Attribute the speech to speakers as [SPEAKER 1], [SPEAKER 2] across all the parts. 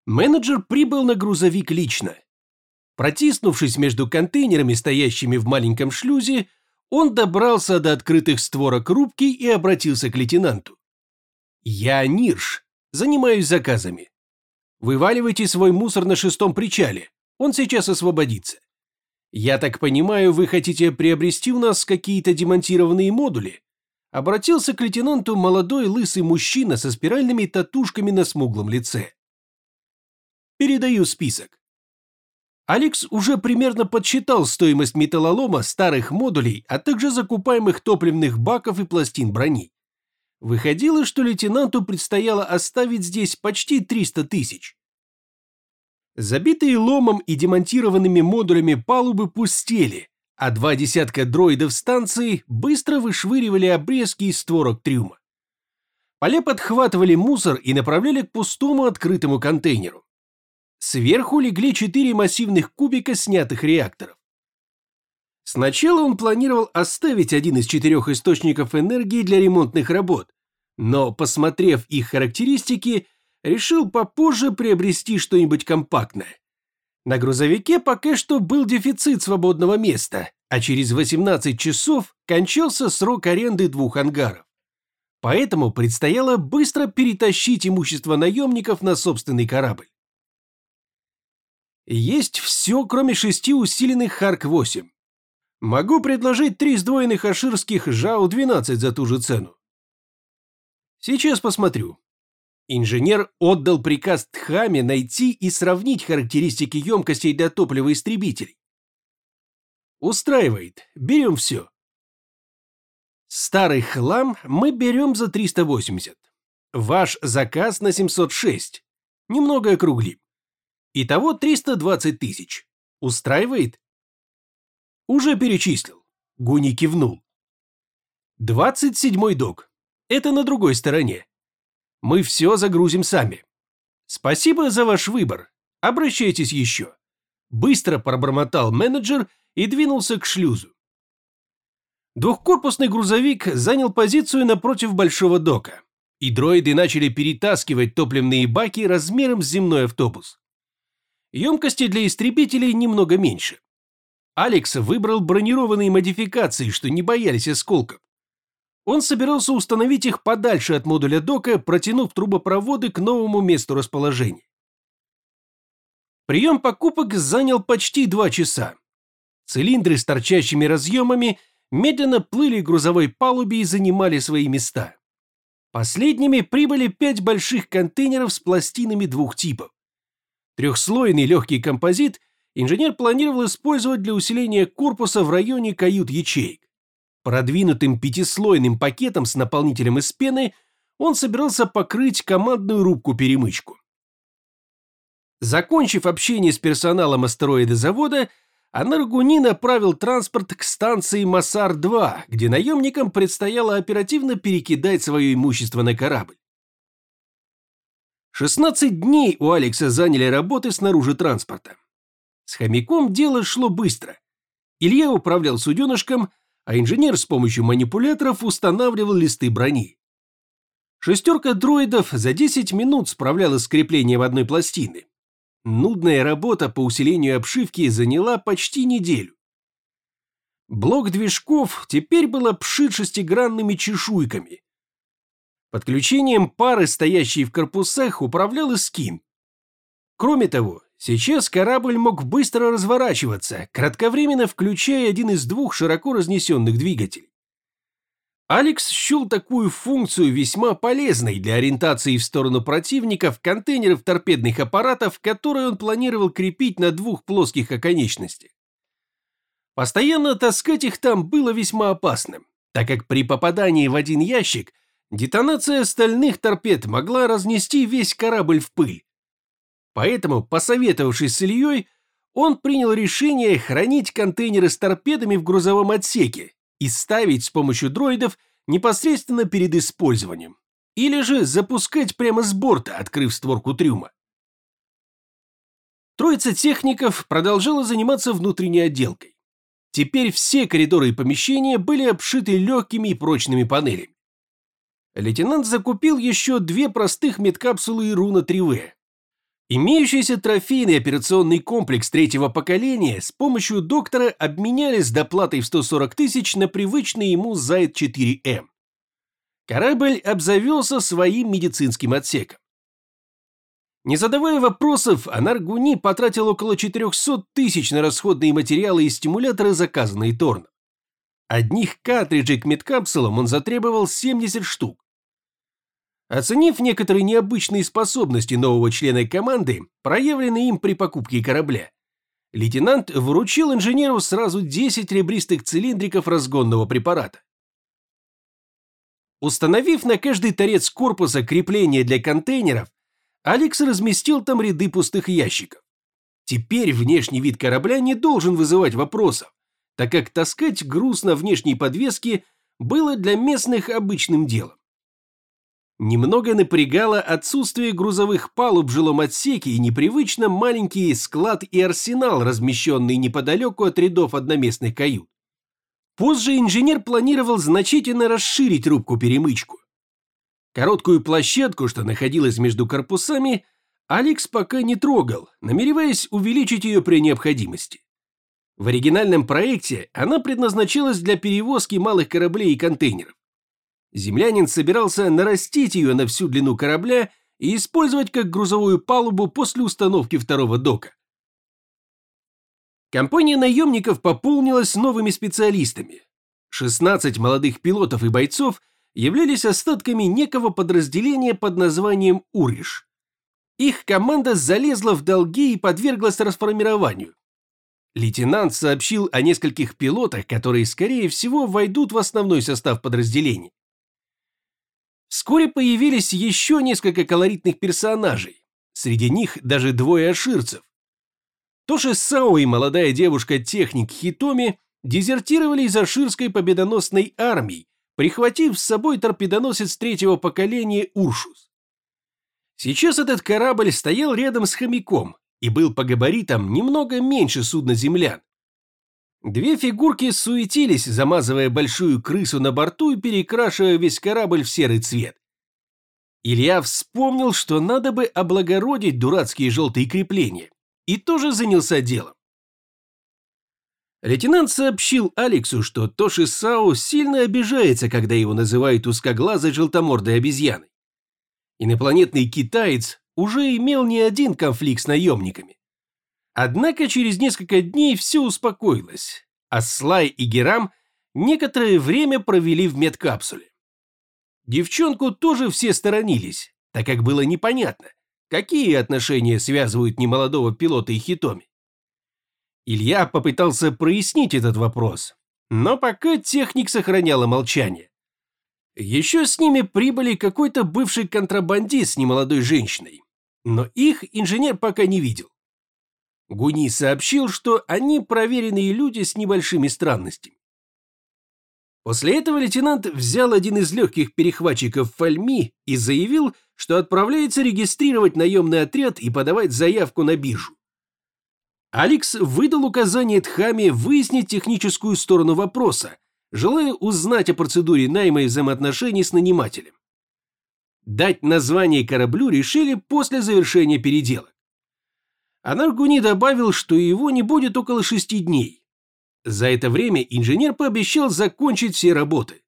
[SPEAKER 1] Менеджер прибыл на грузовик лично. Протиснувшись между контейнерами, стоящими в маленьком шлюзе, он добрался до открытых створок рубки и обратился к лейтенанту. «Я Нирш, занимаюсь заказами. Вываливайте свой мусор на 6-м причале, он сейчас освободится. Я так понимаю, вы хотите приобрести у нас какие-то демонтированные модули?» Обратился к лейтенанту молодой лысый мужчина со спиральными татушками на смуглом лице. «Передаю список». Алекс уже примерно подсчитал стоимость металлолома, старых модулей, а также закупаемых топливных баков и пластин брони. Выходило, что лейтенанту предстояло оставить здесь почти 300 тысяч. Забитые ломом и демонтированными модулями палубы пустели, а 2 десятка дроидов станции быстро вышвыривали обрезки из створок трюма. Поля подхватывали мусор и направляли к пустому открытому контейнеру. Сверху легли 4 массивных кубика снятых реакторов. Сначала он планировал оставить один из 4 источников энергии для ремонтных работ, но, посмотрев их характеристики, решил попозже приобрести что-нибудь компактное. На грузовике пока что был дефицит свободного места, а через 18 часов кончался срок аренды 2 ангаров. Поэтому предстояло быстро перетащить имущество наемников на собственный корабль. Есть все, кроме 6 усиленных Харк-8. Могу предложить 3 сдвоенных аширских ЖАУ-12 за ту же цену. Сейчас посмотрю. Инженер отдал приказ Тхаме найти и сравнить характеристики емкостей для топлива истребителей. Устраивает, берем все. Старый хлам мы берем за 380. Ваш заказ на 706. Немного округлим. Итого 320 тысяч. Устраивает? Уже перечислил. Гуни кивнул. 27-й док. Это на другой стороне. Мы все загрузим сами. Спасибо за ваш выбор. Обращайтесь еще. Быстро пробормотал менеджер и двинулся к шлюзу. Двухкорпусный грузовик занял позицию напротив большого дока, и дроиды начали перетаскивать топливные баки размером с земной автобус. Емкости для истребителей немного меньше. Алекс выбрал бронированные модификации, что не боялись осколков. Он собирался установить их подальше от модуля дока, протянув трубопроводы к новому месту расположения. Прием покупок занял почти 2 часа. Цилиндры с торчащими разъемами медленно плыли к грузовой палубе и занимали свои места. Последними прибыли 5 больших контейнеров с пластинами 2 типов. 3-слойный легкий композит инженер планировал использовать для усиления корпуса в районе кают-ячеек. Продвинутым 5-слойным пакетом с наполнителем из пены он собирался покрыть командную рубку-перемычку. Закончив общение с персоналом астероидозавода, Анаргуни направил транспорт к станции Масар-2, где наемникам предстояло оперативно перекидать свое имущество на корабль. 16 дней у Алекса заняли работы снаружи транспорта. С хомяком дело шло быстро. Илья управлял суденышком, а инженер с помощью манипуляторов устанавливал листы брони. 6 дроидов за 10 минут справлялась с креплением одной пластины. Нудная работа по усилению обшивки заняла почти неделю. Блок движков теперь был обшит шестигранными чешуйками. Подключением пары, стоящей в корпусах, управлял Искин. Кроме того, сейчас корабль мог быстро разворачиваться, кратковременно включая один из 2 широко разнесенных двигателей. Алекс счел такую функцию весьма полезной для ориентации в сторону противников контейнеров торпедных аппаратов, которые он планировал крепить на 2 плоских оконечностях. Постоянно таскать их там было весьма опасным, так как при попадании в один ящик детонация остальных торпед могла разнести весь корабль в пыль. Поэтому, посоветовавшись с Ильей, он принял решение хранить контейнеры с торпедами в грузовом отсеке и ставить с помощью дроидов непосредственно перед использованием, или же запускать прямо с борта, открыв створку трюма. Троица техников продолжала заниматься внутренней отделкой. Теперь все коридоры и помещения были обшиты легкими и прочными панелями. Лейтенант закупил еще 2 простых медкапсулы Ируна 3В. Имеющийся трофейный операционный комплекс третьего поколения с помощью доктора обменяли с доплатой в 140 тысяч на привычный ему Зайд-4М. Корабль обзавелся своим медицинским отсеком. Не задавая вопросов, Анар-Гуни потратил около 400 тысяч на расходные материалы и стимуляторы, заказанные Торном. Одних картриджей к медкапсулам он затребовал 70 штук. Оценив некоторые необычные способности нового члена команды, проявленные им при покупке корабля, лейтенант вручил инженеру сразу 10 ребристых цилиндриков разгонного препарата. Установив на каждый торец корпуса крепление для контейнеров, Алекс разместил там ряды пустых ящиков. Теперь внешний вид корабля не должен вызывать вопросов, так как таскать груз на внешней подвеске было для местных обычным делом. Немного напрягало отсутствие грузовых палуб в жилом отсеке и непривычно маленький склад и арсенал, размещенный неподалеку от рядов одноместных кают. Позже инженер планировал значительно расширить рубку-перемычку. Короткую площадку, что находилась между корпусами, Алекс пока не трогал, намереваясь увеличить ее при необходимости. В оригинальном проекте она предназначалась для перевозки малых кораблей и контейнеров. Землянин собирался нарастить ее на всю длину корабля и использовать как грузовую палубу после установки второго дока. Компания наемников пополнилась новыми специалистами. 16 молодых пилотов и бойцов являлись остатками некого подразделения под названием «Уриш». Их команда залезла в долги и подверглась расформированию. Лейтенант сообщил о нескольких пилотах, которые, скорее всего, войдут в основной состав подразделения. Вскоре появились еще несколько колоритных персонажей, среди них даже двое аширцев. Тоши Сао и молодая девушка-техник Хитоми дезертировали из аширской победоносной армии, прихватив с собой торпедоносец третьего поколения Уршус. Сейчас этот корабль стоял рядом с хомяком и был по габаритам немного меньше судна землян. Две фигурки суетились, замазывая большую крысу на борту и перекрашивая весь корабль в серый цвет. Илья вспомнил, что надо бы облагородить дурацкие желтые крепления, и тоже занялся делом. Лейтенант сообщил Алексу, что Тоши Сао сильно обижается, когда его называют узкоглазой желтомордой обезьяной. Инопланетный китаец уже имел не один конфликт с наемниками. Однако через несколько дней все успокоилось, а Слай и Герам некоторое время провели в медкапсуле. Девчонку тоже все сторонились, так как было непонятно, какие отношения связывают немолодого пилота и Хитоми. Илья попытался прояснить этот вопрос, но пока техник сохраняла молчание. Еще с ними прибыли какой-то бывший контрабандист с немолодой женщиной, но их инженер пока не видел. Гуни сообщил, что они проверенные люди с небольшими странностями. После этого лейтенант взял один из легких перехватчиков Фальми и заявил, что отправляется регистрировать наемный отряд и подавать заявку на биржу. Алекс выдал указание Тхаме выяснить техническую сторону вопроса, желая узнать о процедуре найма и взаимоотношений с нанимателем. Дать название кораблю решили после завершения переделок. Анар-Гуни добавил, что его не будет около 6 дней. За это время инженер пообещал закончить все работы.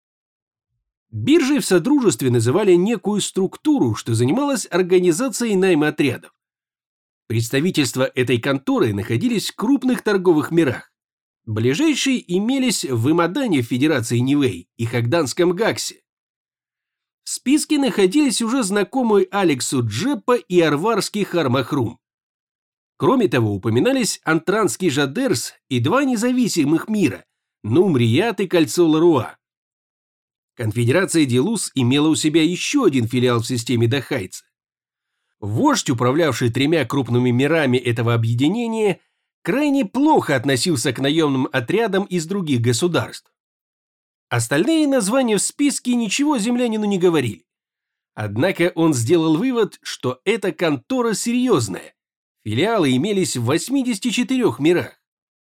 [SPEAKER 1] Биржей в Содружестве называли некую структуру, что занималась организацией найма отрядов. Представительства этой конторы находились в крупных торговых мирах. Ближайшие имелись в Имадане в Федерации Нивэй и Хагданском Гаксе. В списке находились уже знакомые Алексу Джеппа и Арварский Хармахрум. Кроме того, упоминались Антранский Жадерс и два независимых мира – Нумрият и Кольцо Ларуа. Конфедерация Делус имела у себя еще один филиал в системе Дахайца. Вождь, управлявший 3 крупными мирами этого объединения, крайне плохо относился к наемным отрядам из других государств. Остальные названия в списке ничего землянину не говорили. Однако он сделал вывод, что эта контора серьезная. Филиалы имелись в 84 мирах.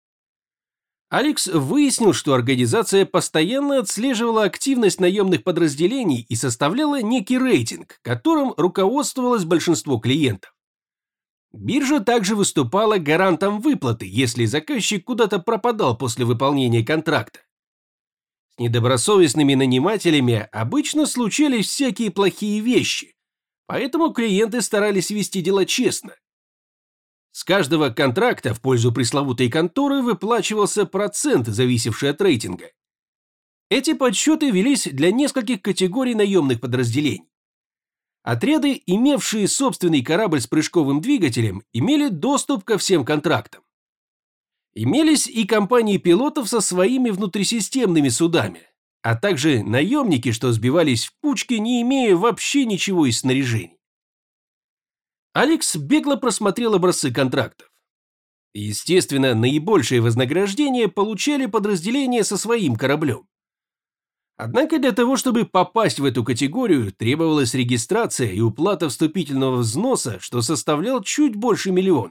[SPEAKER 1] Алекс выяснил, что организация постоянно отслеживала активность наемных подразделений и составляла некий рейтинг, которым руководствовалось большинство клиентов. Биржа также выступала гарантом выплаты, если заказчик куда-то пропадал после выполнения контракта. С недобросовестными нанимателями обычно случались всякие плохие вещи, поэтому клиенты старались вести дела честно. С каждого контракта в пользу пресловутой конторы выплачивался процент, зависевший от рейтинга. Эти подсчеты велись для нескольких категорий наемных подразделений. Отряды, имевшие собственный корабль с прыжковым двигателем, имели доступ ко всем контрактам. Имелись и компании пилотов со своими внутрисистемными судами, а также наемники, что сбивались в кучки, не имея вообще ничего из снаряжений. Алекс бегло просмотрел образцы контрактов. Естественно, наибольшее вознаграждение получали подразделения со своим кораблем. Однако для того, чтобы попасть в эту категорию, требовалась регистрация и уплата вступительного взноса, что составлял чуть больше миллиона.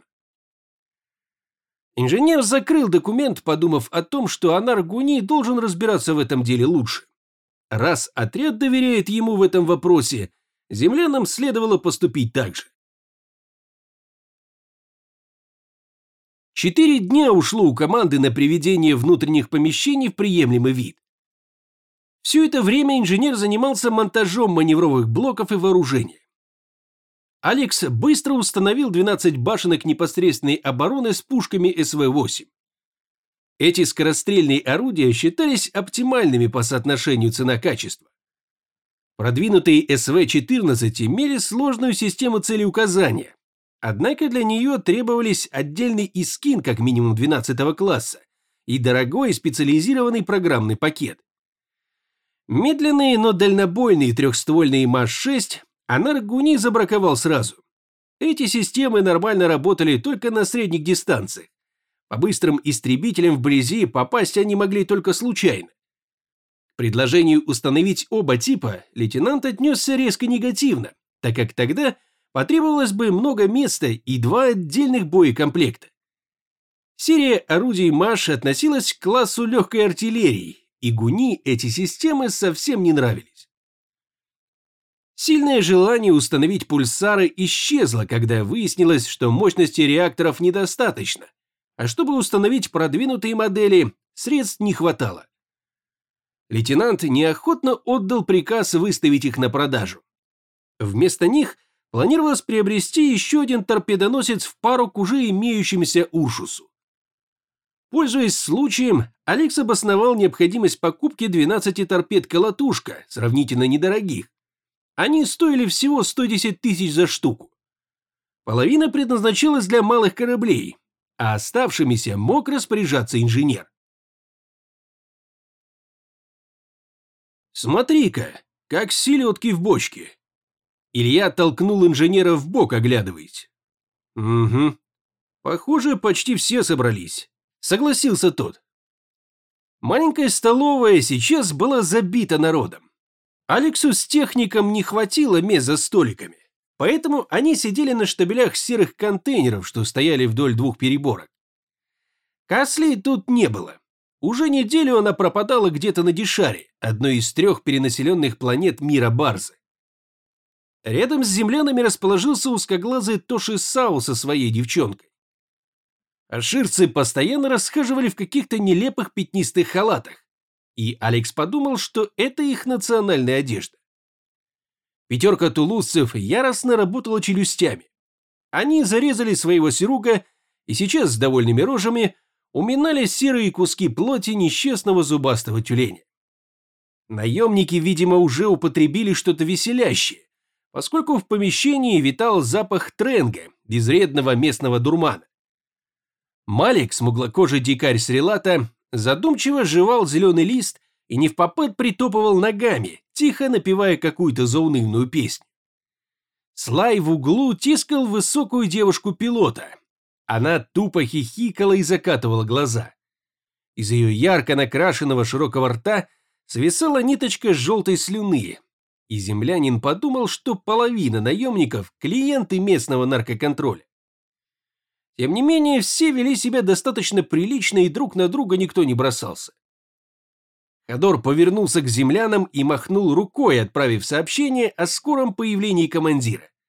[SPEAKER 1] Инженер закрыл документ, подумав о том, что Анар Гуни должен разбираться в этом деле лучше. Раз отряд доверяет ему в этом вопросе, землянам следовало поступить так же. 4 дня ушло у команды на приведение внутренних помещений в приемлемый вид. Все это время инженер занимался монтажом маневровых блоков и вооружения. Алекс быстро установил 12 башенок непосредственной обороны с пушками СВ-8. Эти скорострельные орудия считались оптимальными по соотношению цена-качество. Продвинутые СВ-14 имели сложную систему целеуказания, однако для нее требовались отдельный искин как минимум 12 класса и дорогой специализированный программный пакет. Медленные, но дальнобойные трехствольные МАЗ-6 Анар Гуни забраковал сразу. Эти системы нормально работали только на средних дистанциях. По быстрым истребителям вблизи попасть они могли только случайно. К предложению установить оба типа лейтенант отнесся резко негативно, так как тогда потребовалось бы много места и 2 отдельных боекомплекта. Серия орудий МАШ относилась к классу легкой артиллерии, и Гуни эти системы совсем не нравились. Сильное желание установить пульсары исчезло, когда выяснилось, что мощности реакторов недостаточно, а чтобы установить продвинутые модели, средств не хватало. Лейтенант неохотно отдал приказ выставить их на продажу. Вместо них планировалось приобрести еще один торпедоносец в пару к уже имеющемуся Уршусу. Пользуясь случаем, Алекс обосновал необходимость покупки 12 торпед-колотушка, сравнительно недорогих. Они стоили всего 110 тысяч за штуку. Половина предназначалась для малых кораблей, а оставшимися мог распоряжаться инженер. «Смотри-ка, как селедки в бочке!» Илья толкнул инженера в бок, оглядываясь. «Угу. Похоже, почти все собрались», — согласился тот. Маленькая столовая сейчас была забита народом. Алексу с техником не хватило мест за столиками, поэтому они сидели на штабелях серых контейнеров, что стояли вдоль 2 переборок. Касли тут не было. Уже неделю она пропадала где-то на Дишаре, одной из 3 перенаселенных планет мира Барзы. Рядом с землянами расположился узкоглазый Тоши Сау со своей девчонкой. Аширцы постоянно расхаживали в каких-то нелепых пятнистых халатах, и Алекс подумал, что это их национальная одежда. 5 тулузцев яростно работала челюстями. Они зарезали своего сируга и сейчас с довольными рожами уминали серые куски плоти несчастного зубастого тюленя. Наемники, видимо, уже употребили что-то веселящее, поскольку в помещении витал запах тренга, безвредного местного дурмана. Малик, смуглокожий дикарь с Релата, задумчиво жевал зеленый лист и невпопад притопывал ногами, тихо напевая какую-то заунывную песню. Слай в углу тискал высокую девушку-пилота. Она тупо хихикала и закатывала глаза. Из ее ярко накрашенного широкого рта свисала ниточка желтой слюны, и землянин подумал, что половина наемников – клиенты местного наркоконтроля. Тем не менее, все вели себя достаточно прилично, и друг на друга никто не бросался. Ходор повернулся к землянам и махнул рукой, отправив сообщение о скором появлении командира.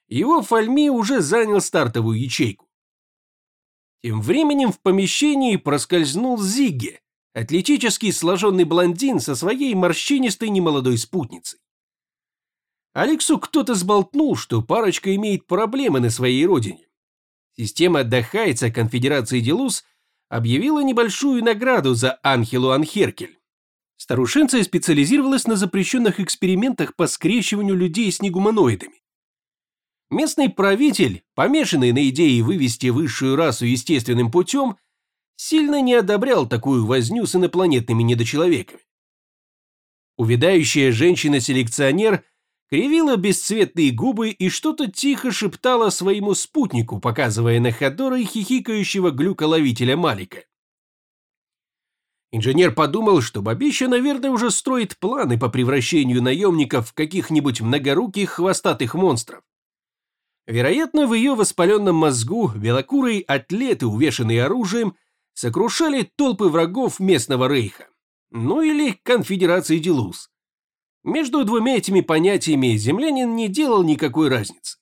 [SPEAKER 1] Его Фальми уже занял стартовую ячейку. Тем временем в помещении проскользнул Зигги, атлетически сложенный блондин со своей морщинистой немолодой спутницей. Алексу кто-то сболтнул, что парочка имеет проблемы на своей родине. Система Дахайца Конфедерации Делус объявила небольшую награду за Анхелу Анхеркель. Старушенция специализировалась на запрещенных экспериментах по скрещиванию людей с негуманоидами. Местный правитель, помешанный на идее вывести высшую расу естественным путем, сильно не одобрял такую возню с инопланетными недочеловеками. Увядающая женщина-селекционер кривила бесцветные губы и что-то тихо шептала своему спутнику, показывая на ходора и хихикающего глюколовителя Малика. Инженер подумал, что бабища, наверное, уже строит планы по превращению наемников в каких-нибудь многоруких хвостатых монстров. Вероятно, в ее воспаленном мозгу белокурые атлеты, увешанные оружием, сокрушали толпы врагов местного рейха. Ну или конфедерации Делус. Между двумя этими понятиями землянин не делал никакой разницы.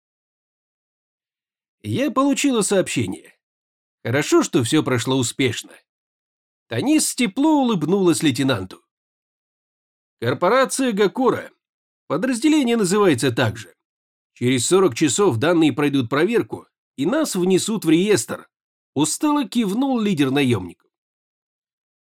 [SPEAKER 1] Я получила сообщение. Хорошо, что все прошло успешно. Танис тепло улыбнулась лейтенанту. Корпорация Гакура. Подразделение называется так же. Через 40 часов данные пройдут проверку, и нас внесут в реестр. Устало кивнул лидер наемников.